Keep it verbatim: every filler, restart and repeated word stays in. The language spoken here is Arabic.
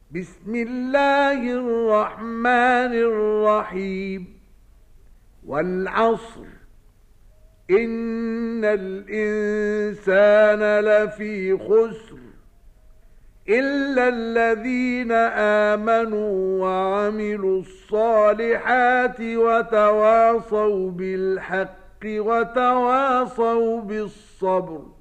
بسم الله الرحمن الرحيم والعصر إن الإنسان لفي خسر إلا الذين آمنوا وعملوا الصالحات وتواصوا بالحق وتواصوا بالصبر.